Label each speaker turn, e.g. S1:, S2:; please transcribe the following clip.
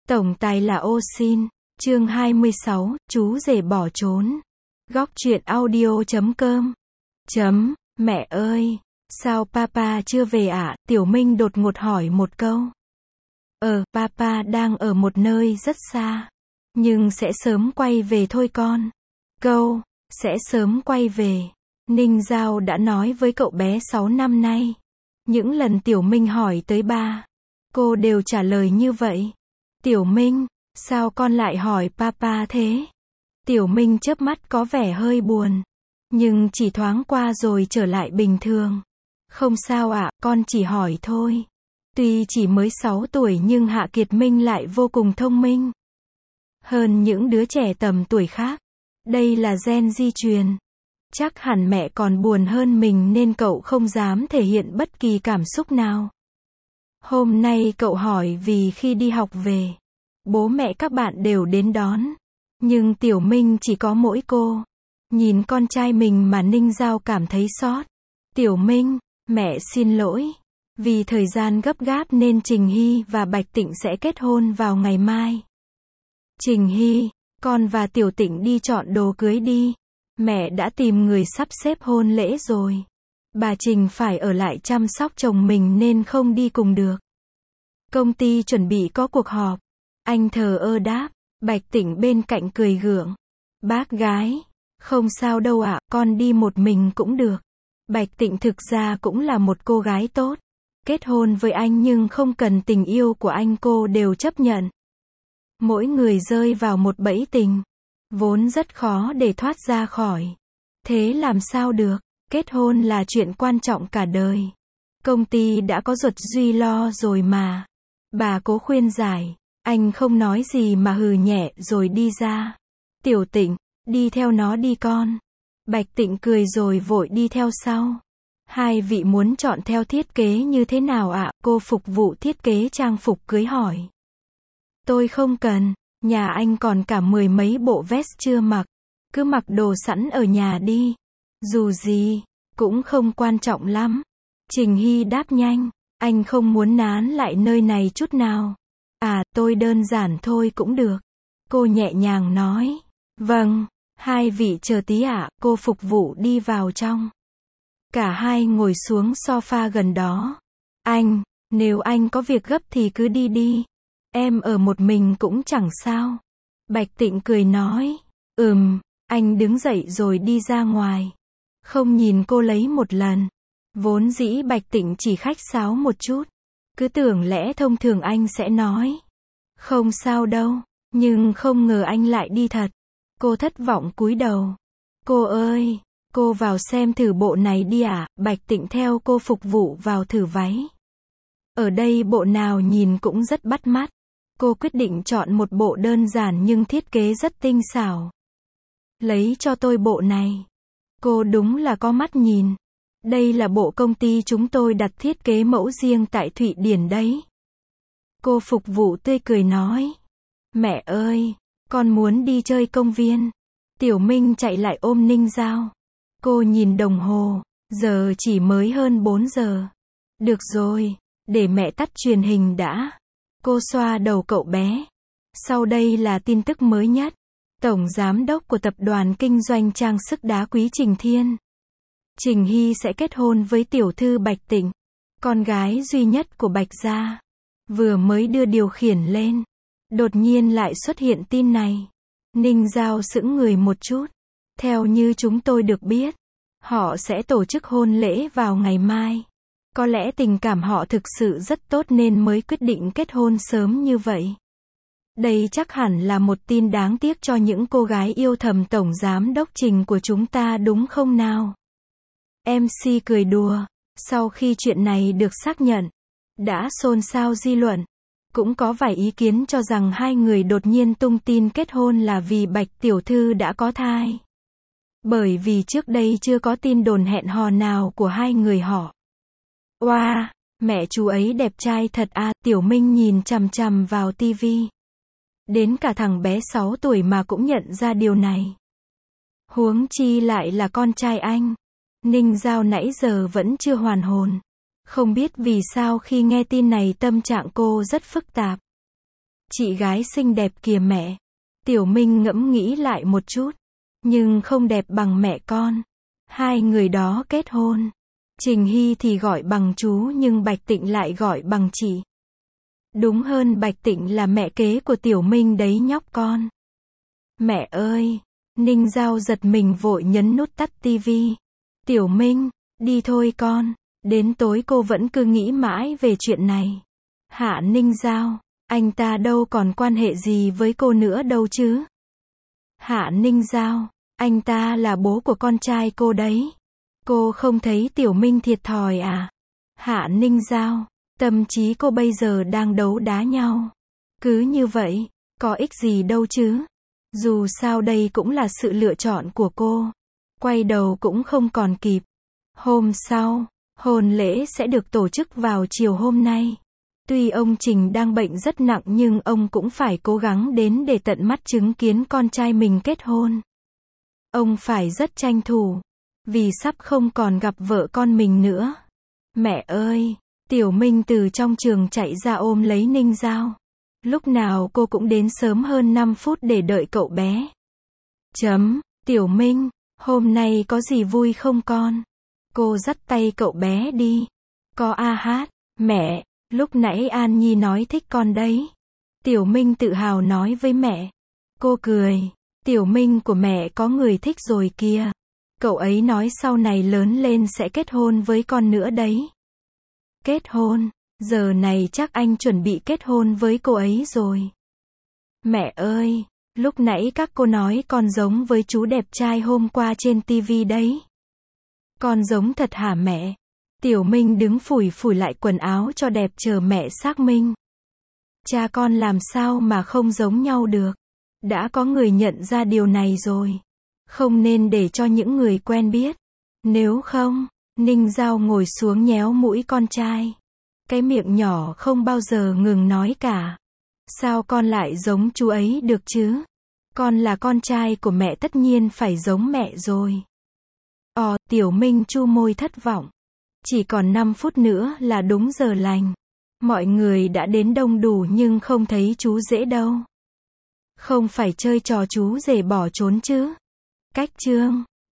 S1: Tổng tài là ô xin. Chương 26, chú rể bỏ trốn. Góc truyện audio.com. Mẹ ơi, sao papa chưa về ạ? Tiểu Minh đột ngột hỏi một câu. Papa đang ở một nơi rất xa. Nhưng sẽ sớm quay về thôi con. Câu, sẽ sớm quay về. Ninh Giao đã nói với cậu bé 6 năm nay. Những lần Tiểu Minh hỏi tới ba, cô đều trả lời như vậy. Tiểu Minh, sao con lại hỏi papa thế? Tiểu Minh chớp mắt có vẻ hơi buồn. Nhưng chỉ thoáng qua rồi trở lại bình thường. Không sao ạ, con chỉ hỏi thôi. Tuy chỉ mới 6 tuổi nhưng Hạ Kiệt Minh lại vô cùng thông minh. Hơn những đứa trẻ tầm tuổi khác. Đây là gen di truyền. Chắc hẳn mẹ còn buồn hơn mình nên cậu không dám thể hiện bất kỳ cảm xúc nào. Hôm nay cậu hỏi vì khi đi học về, bố mẹ các bạn đều đến đón. Nhưng Tiểu Minh chỉ có mỗi cô. Nhìn con trai mình mà Ninh Giao cảm thấy xót. Tiểu Minh, mẹ xin lỗi. Vì thời gian gấp gáp nên Trình Hy và Bạch Tịnh sẽ kết hôn vào ngày mai. Trình Hy, con và Tiểu Tịnh đi chọn đồ cưới đi. Mẹ đã tìm người sắp xếp hôn lễ rồi. Bà Trình phải ở lại chăm sóc chồng mình nên không đi cùng được. Công ty chuẩn bị có cuộc họp. Anh thờ ơ đáp. Bạch Tịnh bên cạnh cười gượng. Bác gái, không sao đâu ạ, con đi một mình cũng được. Bạch Tịnh thực ra cũng là một cô gái tốt. Kết hôn với anh nhưng không cần tình yêu của anh cô đều chấp nhận. Mỗi người rơi vào một bẫy tình. Vốn rất khó để thoát ra khỏi. Thế làm sao được, kết hôn là chuyện quan trọng cả đời. Công ty đã có Duật Duy lo rồi mà. Bà cố khuyên giải. Anh không nói gì mà hừ nhẹ rồi đi ra. Tiểu Tịnh, đi theo nó đi con. Bạch Tịnh cười rồi vội đi theo sau. Hai vị muốn chọn theo thiết kế như thế nào ạ? Cô phục vụ thiết kế trang phục cưới hỏi. Tôi không cần, nhà anh còn cả 10 mấy bộ vest chưa mặc. Cứ mặc đồ sẵn ở nhà đi. Dù gì, cũng không quan trọng lắm. Trình Hy đáp nhanh, anh không muốn nán lại nơi này chút nào. Tôi đơn giản thôi cũng được. Cô nhẹ nhàng nói. Vâng, hai vị chờ tí ạ, cô phục vụ đi vào trong. Cả hai ngồi xuống sofa gần đó. Anh, nếu anh có việc gấp thì cứ đi đi. Em ở một mình cũng chẳng sao. Bạch Tịnh cười nói. Anh đứng dậy rồi đi ra ngoài. Không nhìn cô lấy một lần. Vốn dĩ Bạch Tịnh chỉ khách sáo một chút. Cứ tưởng lẽ thông thường anh sẽ nói. Không sao đâu. Nhưng không ngờ anh lại đi thật. Cô thất vọng cúi đầu. Cô ơi, cô vào xem thử bộ này đi ạ. Bạch Tịnh theo cô phục vụ vào thử váy. Ở đây bộ nào nhìn cũng rất bắt mắt. Cô quyết định chọn một bộ đơn giản nhưng thiết kế rất tinh xảo. Lấy cho tôi bộ này. Cô đúng là có mắt nhìn. Đây là bộ công ty chúng tôi đặt thiết kế mẫu riêng tại Thụy Điển đấy. Cô phục vụ tươi cười nói. Mẹ ơi, con muốn đi chơi công viên. Tiểu Minh chạy lại ôm Ninh Giao. Cô nhìn đồng hồ, giờ chỉ mới hơn 4 giờ. Được rồi, để mẹ tắt truyền hình đã. Cô xoa đầu cậu bé. Sau đây là tin tức mới nhất. Tổng giám đốc của tập đoàn kinh doanh trang sức đá quý Trình Thiên. Trình Hy sẽ kết hôn với tiểu thư Bạch Tịnh, con gái duy nhất của Bạch gia. Vừa mới đưa điều khiển lên, đột nhiên lại xuất hiện tin này. Ninh Giao sững người một chút. Theo như chúng tôi được biết, họ sẽ tổ chức hôn lễ vào ngày mai. Có lẽ tình cảm họ thực sự rất tốt nên mới quyết định kết hôn sớm như vậy. Đây chắc hẳn là một tin đáng tiếc cho những cô gái yêu thầm tổng giám đốc Trình của chúng ta đúng không nào? MC cười đùa. Sau khi chuyện này được xác nhận, đã xôn xao dư luận. Cũng có vài ý kiến cho rằng hai người đột nhiên tung tin kết hôn là vì Bạch tiểu thư đã có thai. Bởi vì trước đây chưa có tin đồn hẹn hò nào của hai người họ. Wow, mẹ chú ấy đẹp trai thật à, Tiểu Minh nhìn chằm chằm vào tivi. Đến cả thằng bé 6 tuổi mà cũng nhận ra điều này. Huống chi lại là con trai anh. Ninh Giao nãy giờ vẫn chưa hoàn hồn. Không biết vì sao khi nghe tin này tâm trạng cô rất phức tạp. Chị gái xinh đẹp kìa mẹ. Tiểu Minh ngẫm nghĩ lại một chút. Nhưng không đẹp bằng mẹ con. Hai người đó kết hôn. Trình Hy thì gọi bằng chú nhưng Bạch Tịnh lại gọi bằng chị. Đúng hơn Bạch Tịnh là mẹ kế của Tiểu Minh đấy nhóc con. Mẹ ơi! Ninh Giao giật mình vội nhấn nút tắt tivi. Tiểu Minh, đi thôi con. Đến tối cô vẫn cứ nghĩ mãi về chuyện này. Hạ Ninh Giao, anh ta đâu còn quan hệ gì với cô nữa đâu chứ. Hạ Ninh Giao, anh ta là bố của con trai cô đấy. Cô không thấy Tiểu Minh thiệt thòi à? Hạ Ninh Giao, tâm trí cô bây giờ đang đấu đá nhau. Cứ như vậy, có ích gì đâu chứ. Dù sao đây cũng là sự lựa chọn của cô. Quay đầu cũng không còn kịp. Hôm sau, hôn lễ sẽ được tổ chức vào chiều hôm nay. Tuy ông Trình đang bệnh rất nặng nhưng ông cũng phải cố gắng đến để tận mắt chứng kiến con trai mình kết hôn. Ông phải rất tranh thủ, vì sắp không còn gặp vợ con mình nữa. Mẹ ơi! Tiểu Minh từ trong trường chạy ra ôm lấy Ninh Giao. Lúc nào cô cũng đến sớm hơn 5 phút để đợi cậu bé. Tiểu Minh, hôm nay có gì vui không con? Cô dắt tay cậu bé đi. Có a hát, mẹ, lúc nãy An Nhi nói thích con đấy. Tiểu Minh tự hào nói với mẹ. Cô cười. Tiểu Minh của mẹ có người thích rồi kìa. Cậu ấy nói sau này lớn lên sẽ kết hôn với con nữa đấy. Kết hôn? Giờ này chắc anh chuẩn bị kết hôn với cô ấy rồi. Mẹ ơi, lúc nãy các cô nói con giống với chú đẹp trai hôm qua trên tivi đấy. Con giống thật hả mẹ? Tiểu Minh đứng phủi phủi lại quần áo cho đẹp chờ mẹ xác minh. Cha con làm sao mà không giống nhau được. Đã có người nhận ra điều này rồi. Không nên để cho những người quen biết. Nếu không, Ninh Giao ngồi xuống nhéo mũi con trai. Cái miệng nhỏ không bao giờ ngừng nói cả. Sao con lại giống chú ấy được chứ? Con là con trai của mẹ tất nhiên phải giống mẹ rồi. Tiểu Minh chu môi thất vọng. Chỉ còn 5 phút nữa là đúng giờ lành. Mọi người đã đến đông đủ nhưng không thấy chú rể đâu. Không phải chơi trò chú rể bỏ trốn chứ? Cách chương